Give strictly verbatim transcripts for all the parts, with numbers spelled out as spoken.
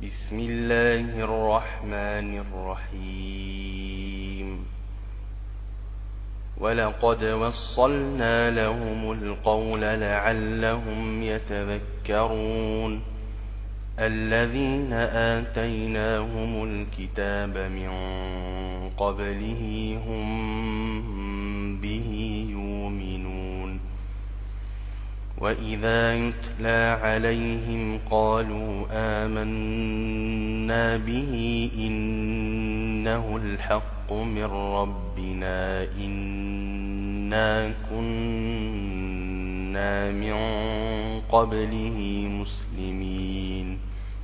بسم الله الرحمن الرحيم ولقد وصلنا لهم القول لعلهم يتذكرون الذين آتيناهم الكتاب من قبله هم به يؤمنون وإذا يتلى عليهم قالوا آمنا به إنه الحق من ربنا إنا كنا من قبله مسلمين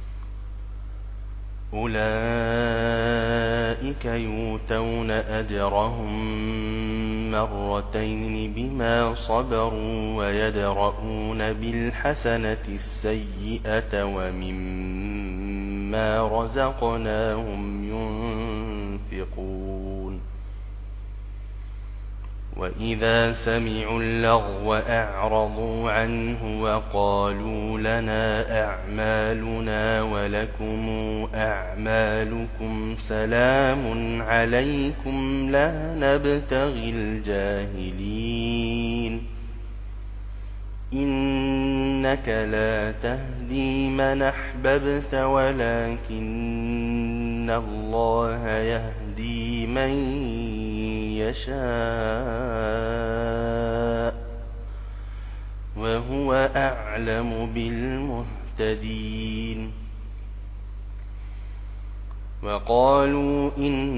أولئك يؤتون أجرهم مرتين بما صبروا ويدرؤون بالحسنة السيئة ومما رزقناهم ينفقون وإذا سمعوا اللغو أعرضوا عنه وقالوا لنا أعمالنا ولكم أعمالكم سلام عليكم لا نبتغي الجاهلين إنك لا تهدي من أحببت ولكن الله يهدي من يشاء وهو أعلم بالمهتدين وقالوا إن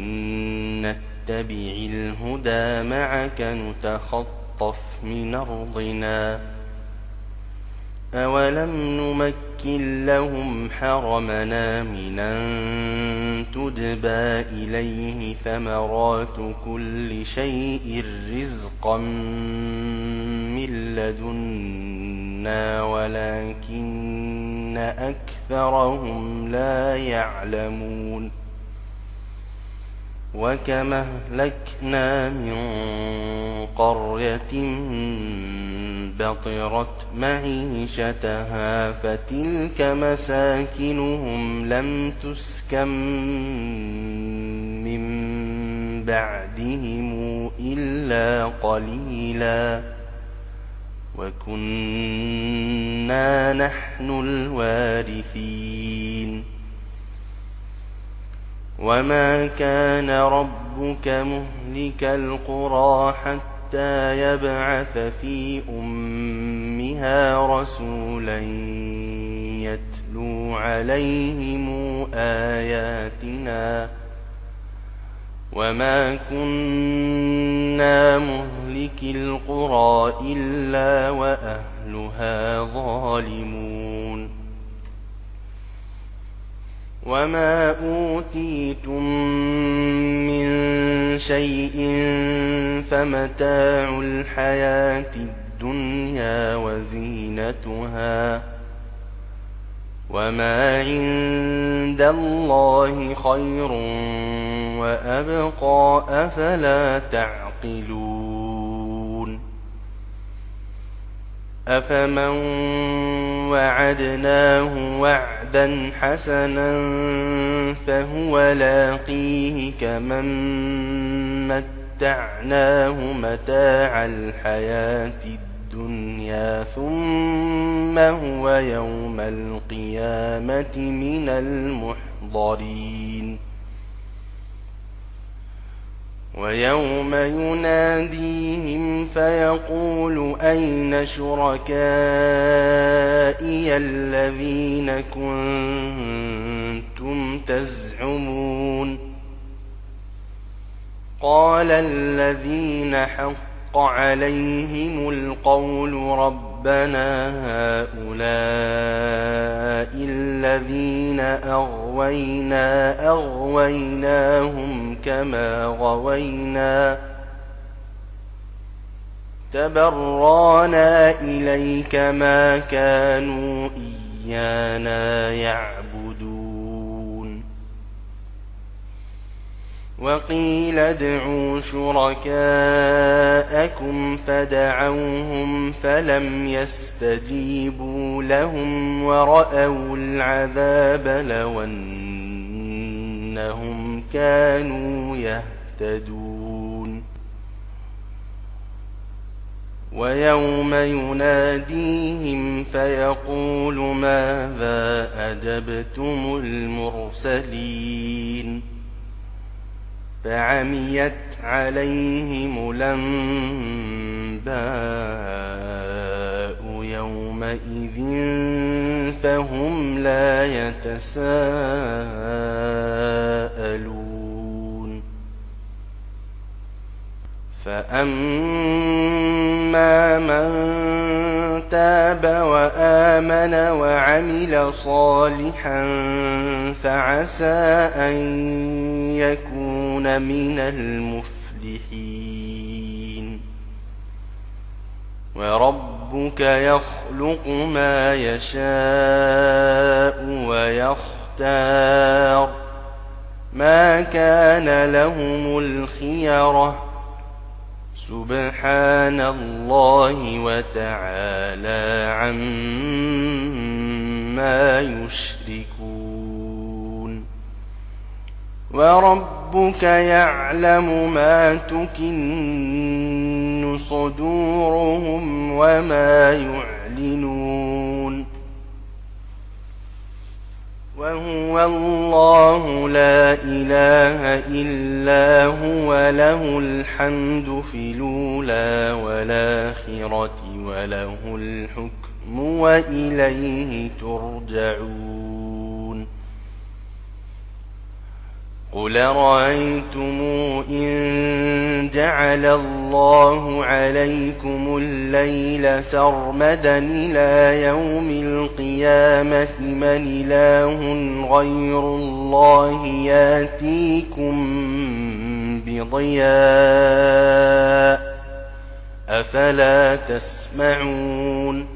نتبع الهدى معك نتخطف من أرضنا أولم نمكن لهم حرمنا من أن تجبى إليه ثمرات كل شيء رزقا من لدنا ولكن أكثرهم لا يعلمون وكما أهلكنا من قرية بطرت معيشتها فتلك مساكنهم لم تسكن من بعدهم إلا قليلا وكنا نحن الوارثين وما كان ربك مهلك القرى حتى يبعث في أمها رسولا يتلو عليهم آياتنا وما كنا مهلك القرى إلا وأهلها ظالمون وما أوتيتم من شيء فمتاع الحياة الدنيا وزينتها وما عند الله خير وأبقى أفلا تعقلون أفمن وعدناه وعدا حسنا فهو لاقيه كمن متعناه متاع الحياة الدنيا ثم هو يوم القيامة من المحضرين ويوم يناديهم فيقول أين شركائي الذين كنتم تزعمون قال الذين حق عليهم القول ربنا هؤلاء الذين أغوينا أغويناهم كما غوينا تبرانا إليك ما كانوا إيانا يعبدون وقيل ادعوا شركاءكم فدعوهم فلم يستجيبوا لهم ورأوا العذاب لو أنهم كانوا يهتدون ويوم يناديهم فيقول ماذا أجبتم المرسلين فعميت عليهم الأنباء يومئذ فهم لا يتساءلون فأما من تاب وآمن وعمل صالحا فعسى أن يكون من المفلحين وربك يخلق ما يشاء ويختار ما كان لهم الخيرة سبحان الله وتعالى عما يشركون وربك يعلم ما تكن صدورهم وما يعلنون وهو الله لا إله إلا هو له الحمد في الأولى والآخرة وله الحكم وإليه ترجعون قل رأيتم إن جعل الله عليكم الليل سرمدا إلى يوم القيامة من إله غير الله ياتيكم بضياء أفلا تسمعون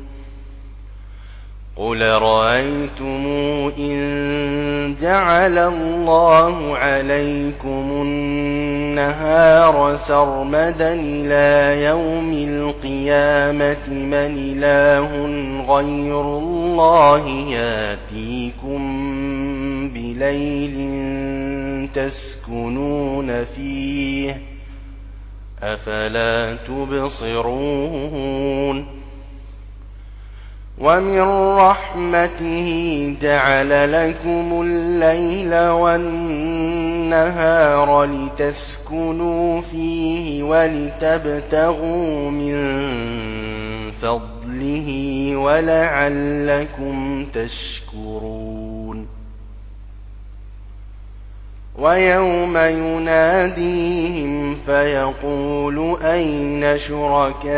قل رأيتم إن جعل الله عليكم النهار سرمدا إلى يوم القيامة من إله غير الله ياتيكم بليل تسكنون فيه أفلا تبصرون ومن رحمته جعل لكم الليل والنهار لتسكنوا فيه ولتبتغوا من فضله ولعلكم تشكرون ويوم يناديهم فيقول أين شركائي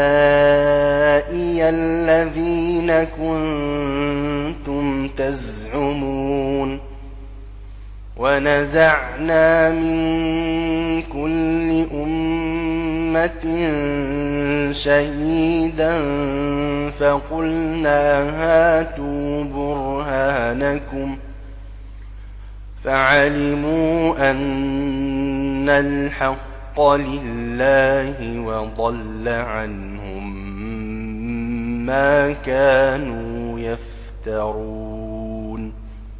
الذين كنتم تزعمون ونزعنا من كل أمة شهيدا فقلنا هاتوا برهانكم فعلموا أن الحق لله وضل عنهم ما كانوا يفترون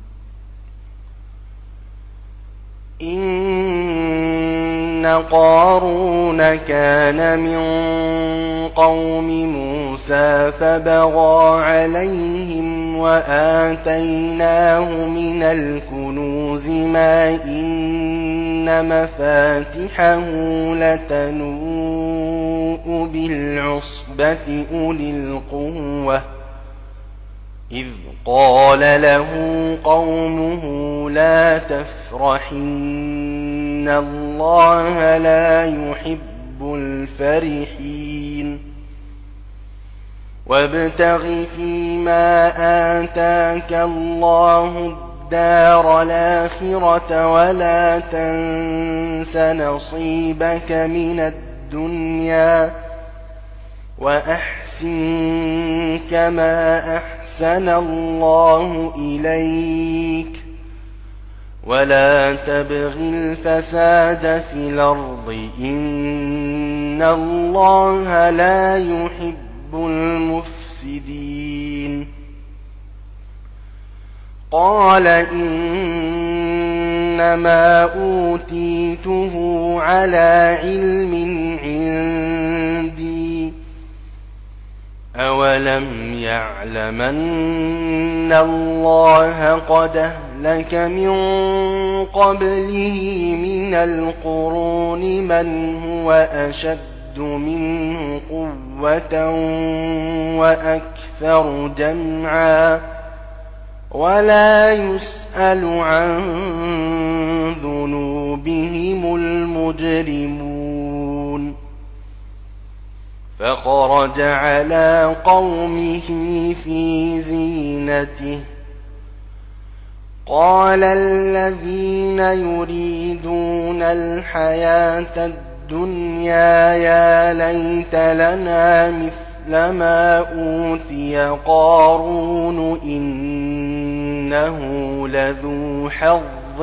إن قارون كان من قوم موسى فبغى عليهم وآتيناه من الكنوز ما إن مفاتحه لتنوء بالعصبة أولي القوة إذ قال له قومه لا تفرح إن الله لا يحب الفرحين وابتغ فيما آتاك الله الدار الآخرة ولا تنس نصيبك من الدنيا وأحسن كما أحسن الله إليك ولا تبغ الفساد في الأرض إن الله لا يحب المفسدين قال إنما أوتيته على علم عندي أولم يعلم أن الله قد أهلك من قبله من القرون من هو أشد منه قوة وأكثر جمعا ولا يسأل عن ذنوبهم المجرمون فخرج على قومه في زينته قال الذين يريدون الحياة الدنيا يا ليت لنا مثل ما أوتي قارون إنه لذو حظ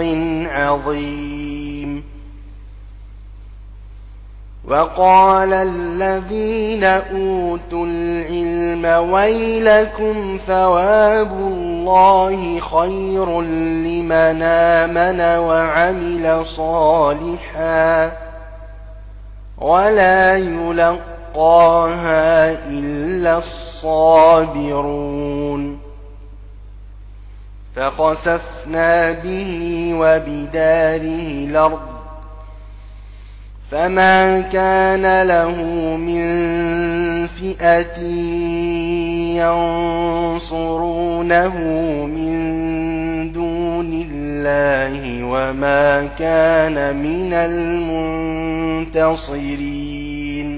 عظيم وقال الذين أوتوا العلم ويلكم ثواب الله خير لمن آمن وعمل صالحا ولا يلقاها إلا الصابرون فخسفنا به وبداره الأرض فما كان له من فئة ينصرونه من دون الله وما كان من المنتصرين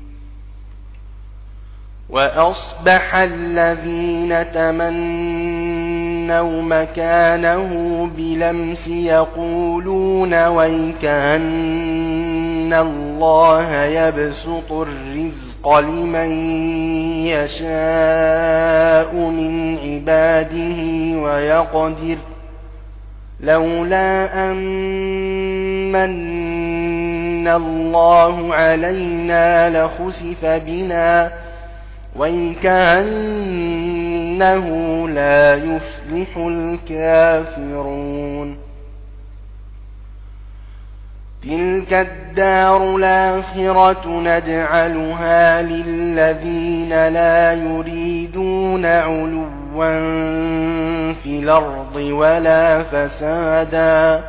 وأصبح الذين تمنوا مكانه بلمس يقولون ويكأن الله يبسط الرزق لمن يشاء من عباده ويقدر لولا أمن الله علينا لخسف بنا ويكأنه لا يفلح الكافرون تلك الدار الآخرة نجعلها للذين لا يريدون علوا في الأرض ولا فسادا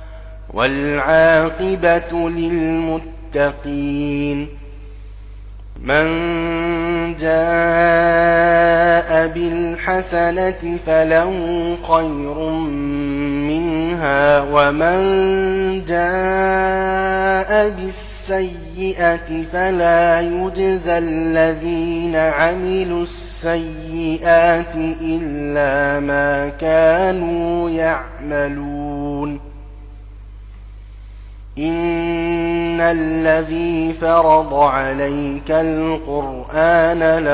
والعاقبة للمتقين من جاء بالحسنة فله خير منها ومن جاء بالسيئة فلا يجزى الذين عملوا السيئات إلا ما كانوا يعملون إن الذي فرض عليك القرآن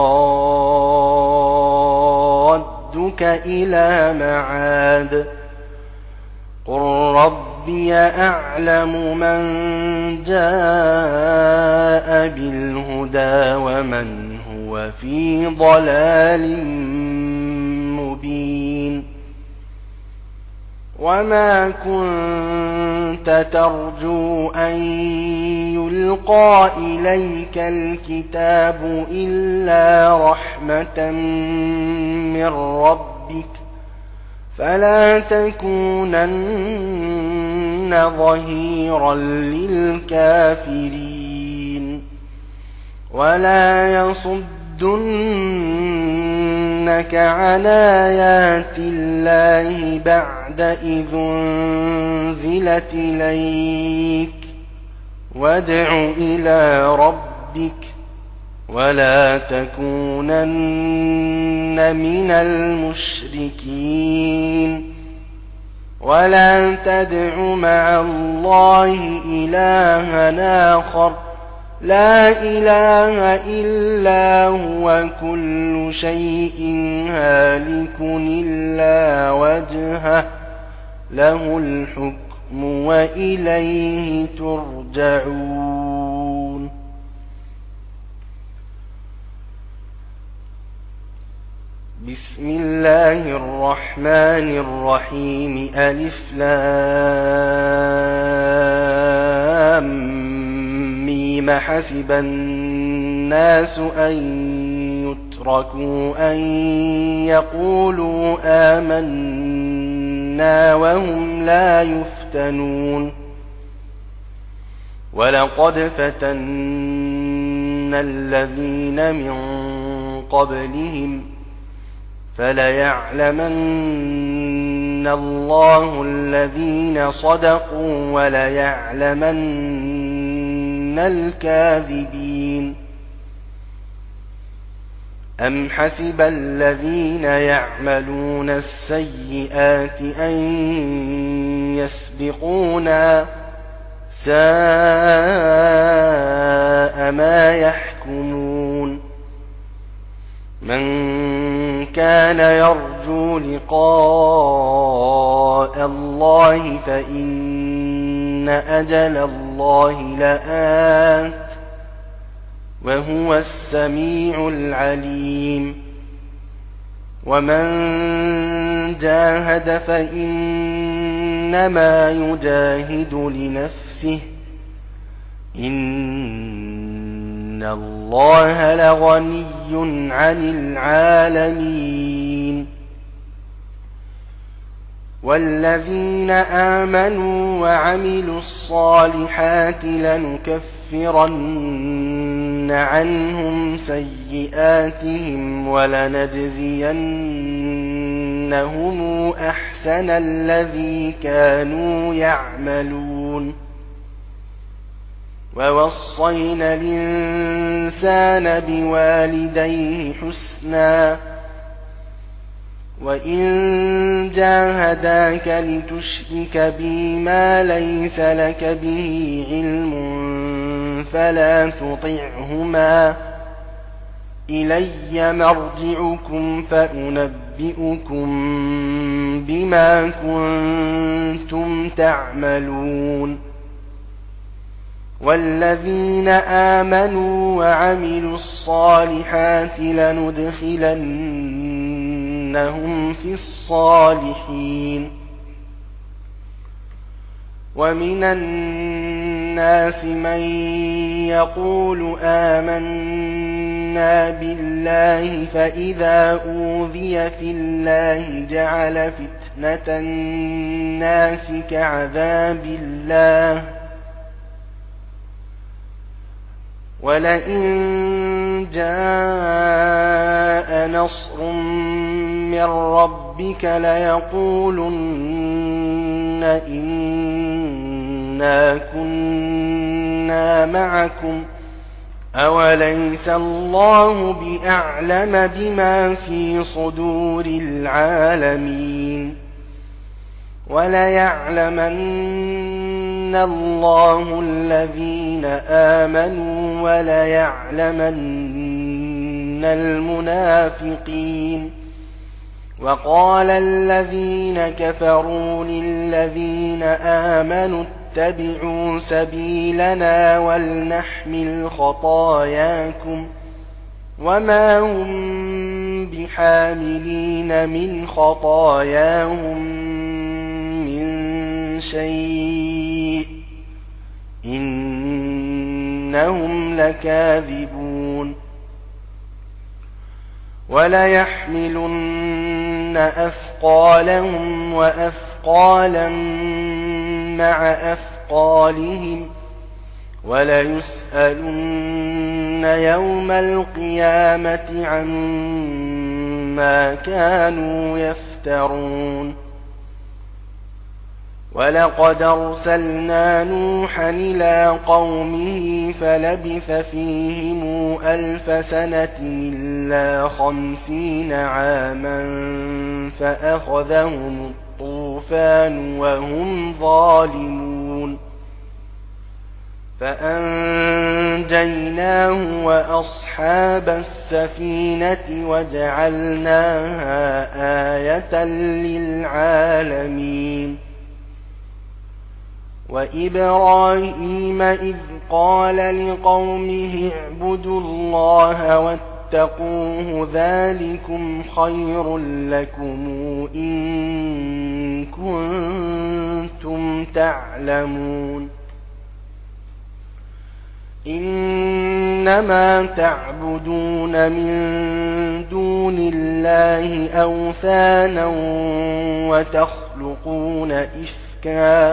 لرادك إلى معاد قل ربي أعلم من جاء بالهدى ومن هو في ضلال مبين وما كنت ترجو أن يلقى إليك الكتاب إلا رحمة من ربك فلا تكونن ظهيرا للكافرين ولا يصدنك عن آيات الله بعد إذ أنزلت إليك وادع إلى ربك ولا تكونن من المشركين ولا تدع مع الله إلها آخر لا إله إلا هو كل شيء هالك إلا وجهه له الحكم وإليه ترجعون. بسم الله الرحمن الرحيم. ألف لام ميم. حسب الناس أن يتركوا أن يقولوا آمنا وهم لا يفتنون. ولقد فتنا الذين من قبلهم فليعلمن الله الذين صدقوا وليعلمن الكاذبين. أم حسب الذين يعملون السيئات أن يسبقونا ساء ما يحكمون. من كان يرجو لقاء الله فإن أجل الله لآت وهو السميع العليم. ومن جاهد فإنما يجاهد لنفسه إن الله لغني عن العالمين. والذين آمنوا وعملوا الصالحات لنكفرن عنهم سيئاتهم ولنجزينهم أحسن الذي كانوا يعملون. ووصينا الإنسان بوالديه حسنا وإن جاهداك لتشرك بي ما ليس لك به علم فلا تطعهما إلي مرجعكم فأنبئكم بما كنتم تعملون. والذين آمنوا وعملوا الصالحات لندخلنهم في الصالحين. ومن الناس من يقول آمنا بالله فإذا أوذي في الله جعل فتنة الناس كعذاب الله ولئن جاء نصر من ربك ليقولن إنا كنا معكم أوليس الله بأعلم بما في صدور العالمين. وليعلمن الله الذين آمنوا وليعلمن المنافقين. وقال الذين كفروا للذين آمنوا اتبعوا سبيلنا ولنحمل خطاياكم وما هم بحاملين من خطاياهم من شيء إنهم لكاذبون. وليحملن أثقالهم وأثقالا مع أثقالهم وليسألن يوم القيامة عما كانوا يفترون. ولقد أرسلنا نوحا إلى قومه فلبث فيهم ألف سنة إلا خمسين عاما فأخذهم الطوفان وهم ظالمون فأنجيناه وأصحاب السفينة وجعلناها آية للعالمين. وإبراهيم إذ قال لقومه اعبدوا الله واتقوه ذلكم خير لكم إن كنتم تعلمون إنما تعبدون من دون الله أوثانا وتخلقون إفكا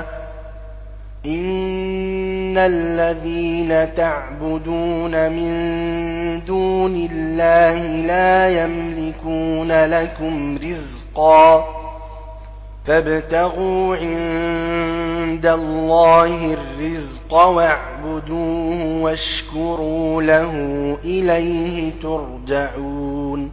إن الذين تعبدون من دون الله لا يملكون لكم رزقا فابتغوا عند الله الرزق واعبدوه واشكروا له إليه ترجعون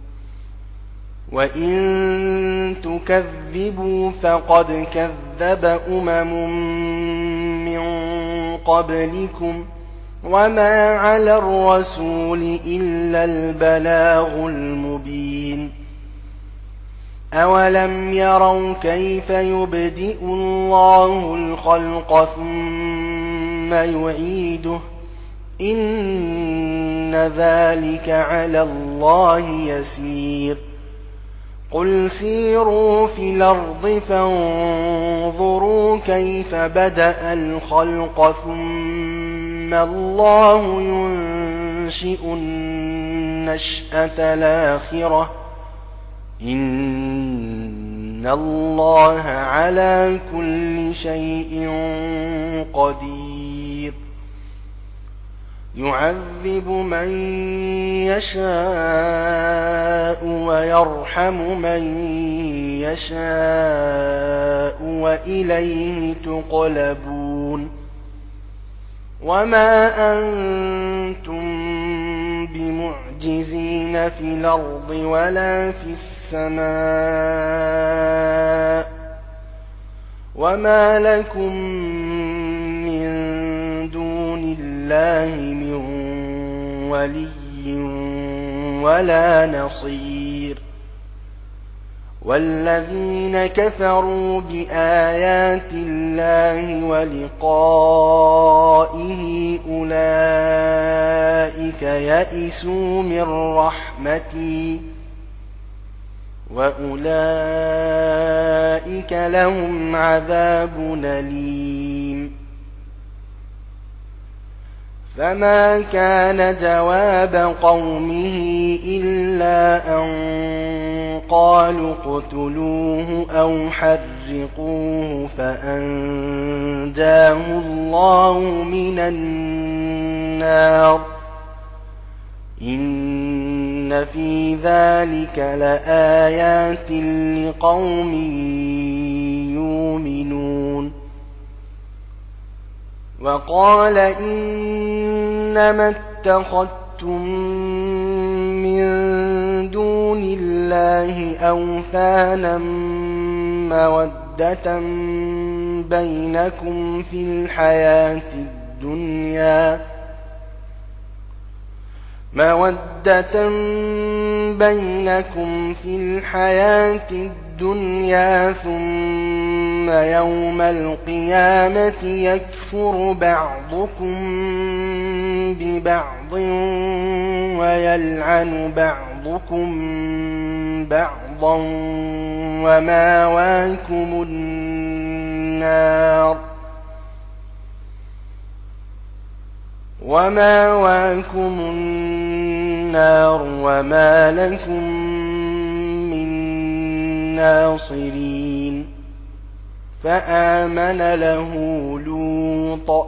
وإن تكذبوا فقد كذب أمم من قبلكم وما على الرسول إلا البلاغ المبين أولم يروا كيف يبدئ الله الخلق ثم يعيده إن ذلك على الله يسير قل سيروا في الأرض فانظروا كيف بدأ الخلق ثم الله ينشئ النشأة الآخرة إن الله على كل شيء قدير يعذب من يشاء ويرحم من يشاء وإليه تقلبون وما أنتم بمعجزين في الأرض ولا في السماء وما لكم من دون الله من ولي ولا نصير والذين كفروا بآيات الله ولقائه أولئك يئسوا من رحمتي وأولئك لهم عذاب أليم فما كان جواب قومه إلا أن قالوا اقتلوه أو حرقوه فأنجاه الله من النار إن في ذلك لآيات لقوم يؤمنون وقال إنما اتخذتم من دون الله أوثانا مودة بينكم في الحياة الدنيا مودة بينكم في الحياة الدنيا ثم يوم القيامة يكفر بعضكم ببعض ويلعن بعضكم بعضا وماواكم النار وماواكم النار وما لكم من ناصرين فآمن له لوط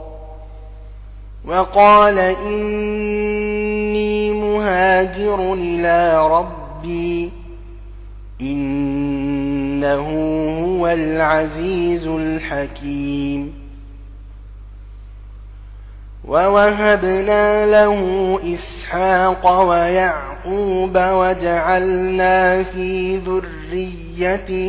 وقال إني مهاجر إلى ربي إنه هو العزيز الحكيم ووهبنا له إسحاق ويعقوب وجعلنا في ذريته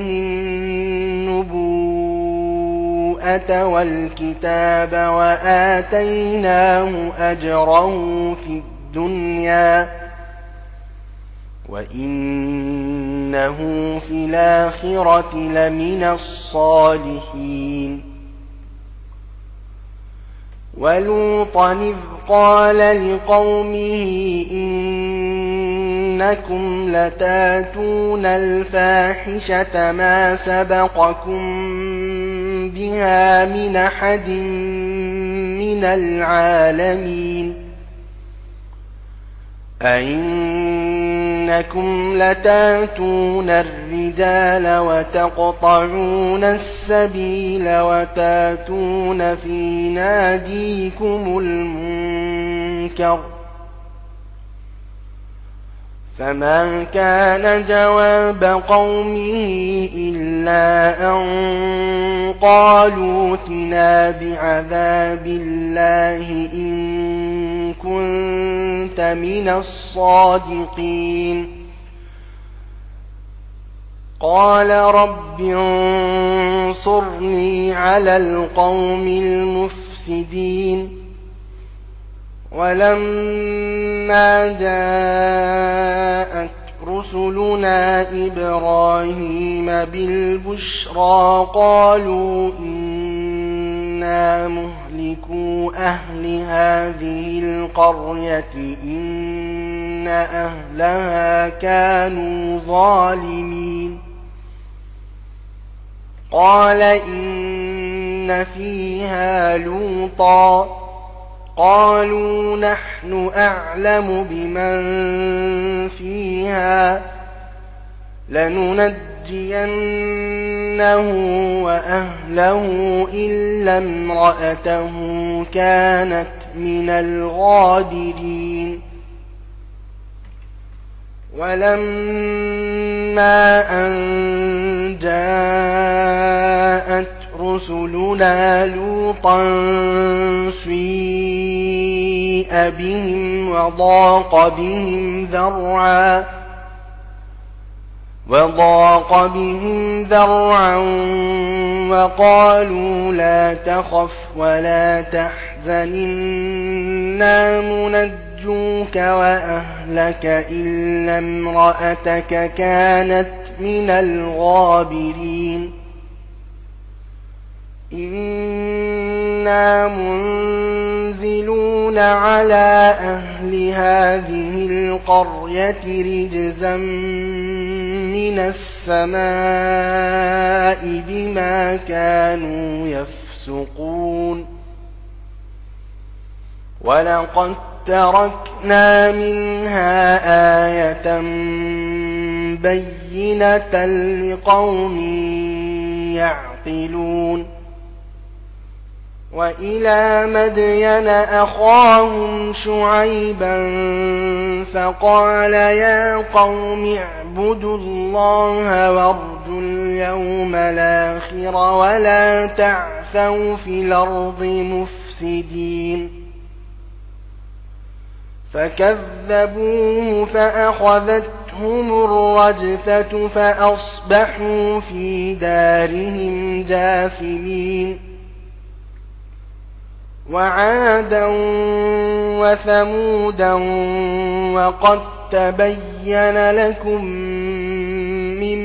النبوءة والكتاب وآتيناه أجره في الدنيا وإنه في الآخرة لمن الصالحين ولوطا إذ قال لقومه إنكم لتاتون الفاحشة ما سبقكم بها من أحد من العالمين أئنكم لتاتون الرجال وتقطعون السبيل وتاتون في ناديكم المنكر فما كان جواب قومه إلا أن قالوا ائتنا بعذاب الله إن كنت من الصادقين قال رب انصرني على القوم المفسدين ولما جاءت رسلنا إبراهيم بالبشرى قالوا إنا مهلكو أهل هذه القرية إن أهلها كانوا ظالمين قال إن فيها لوطا قالوا نحن أعلم بمن فيها لننجينه وأهله إلا امرأته كانت من الغابرين ولما أن جاءت رسلنا لوطا سيء بهم وضاق بهم ذرعا وضاق بهم ذرعا وقالوا لا تخف ولا تحزن إنا منجوك وأهلك إلا امرأتك كانت من الغابرين إنا منزلون على أهل هذه القرية رجزا من السماء بما كانوا يفسقون ولقد تركنا منها آية بينة لقوم يعقلون وإلى مدين أخاهم شعيبا فقال يا قوم اعبدوا الله وارجوا اليوم الآخر ولا تعثوا في الأرض مفسدين فكذبوه فأخذتهم الرجفة فأصبحوا في دارهم جاثمين وعادا وثمودا وقد تبين لكم من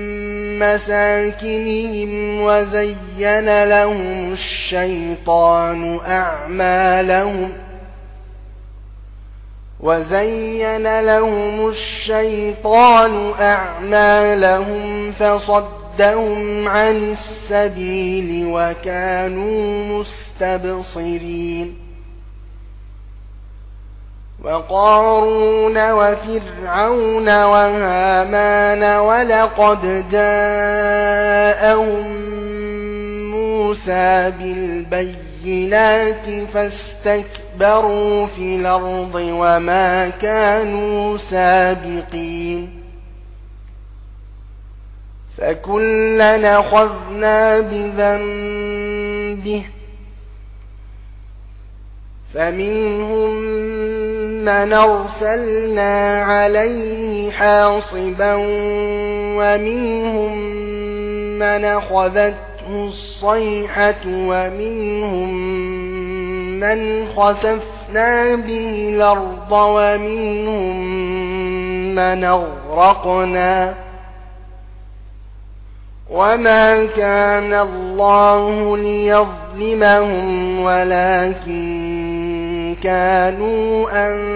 مساكنهم وزين لهم الشيطان أعمالهم وزين لهم الشيطان أعمالهم فصدهم عن السبيل وكانوا مستبصرين وقارون وفرعون وهامان ولقد جاءهم موسى بالبينات فاستكبروا في الأرض وما كانوا سابقين فكلنا أخذنا بذنبه فمنهم من أرسلنا عليه حاصبا ومنهم من أخذته الصيحة ومنهم من خسفنا به الأرض ومنهم من أغرقنا وما كان الله ليظلمهم ولكن كانوا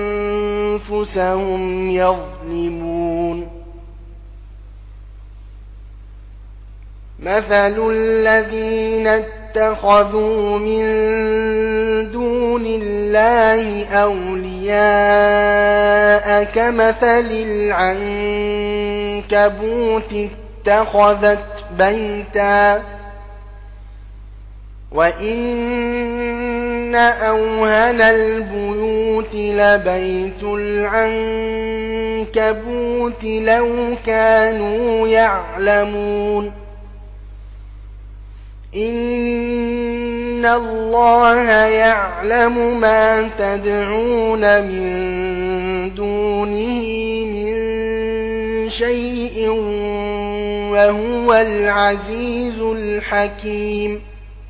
أنفسهم يظلمون مثل الذين اتخذوا من دون الله أولياء كمثل العنكبوت اتخذت بيتا وإن أوهن البيوت لبيت العنكبوت لو كانوا يعلمون إن الله يعلم ما تدعون من دونه من شيء وهو العزيز الحكيم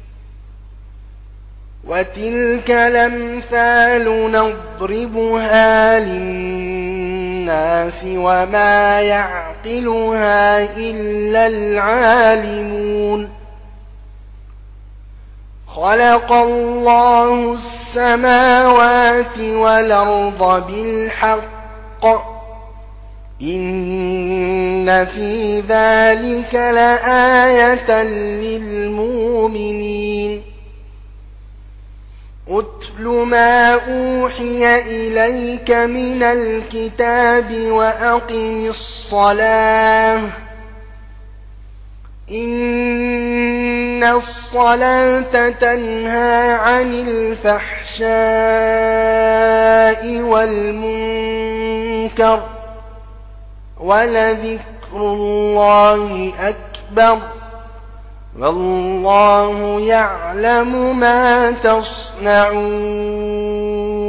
وتلك الأمثال نضربها للناس وما يعقلها إلا العالمون خلق الله السماوات والأرض بالحق إن في ذلك لآية للمؤمنين أتل ما أوحي إليك من الكتاب وأقم الصلاة إن الصلاة تنهى عن الفحشاء والمنكر ولذكر الله أكبر والله يعلم ما تصنعون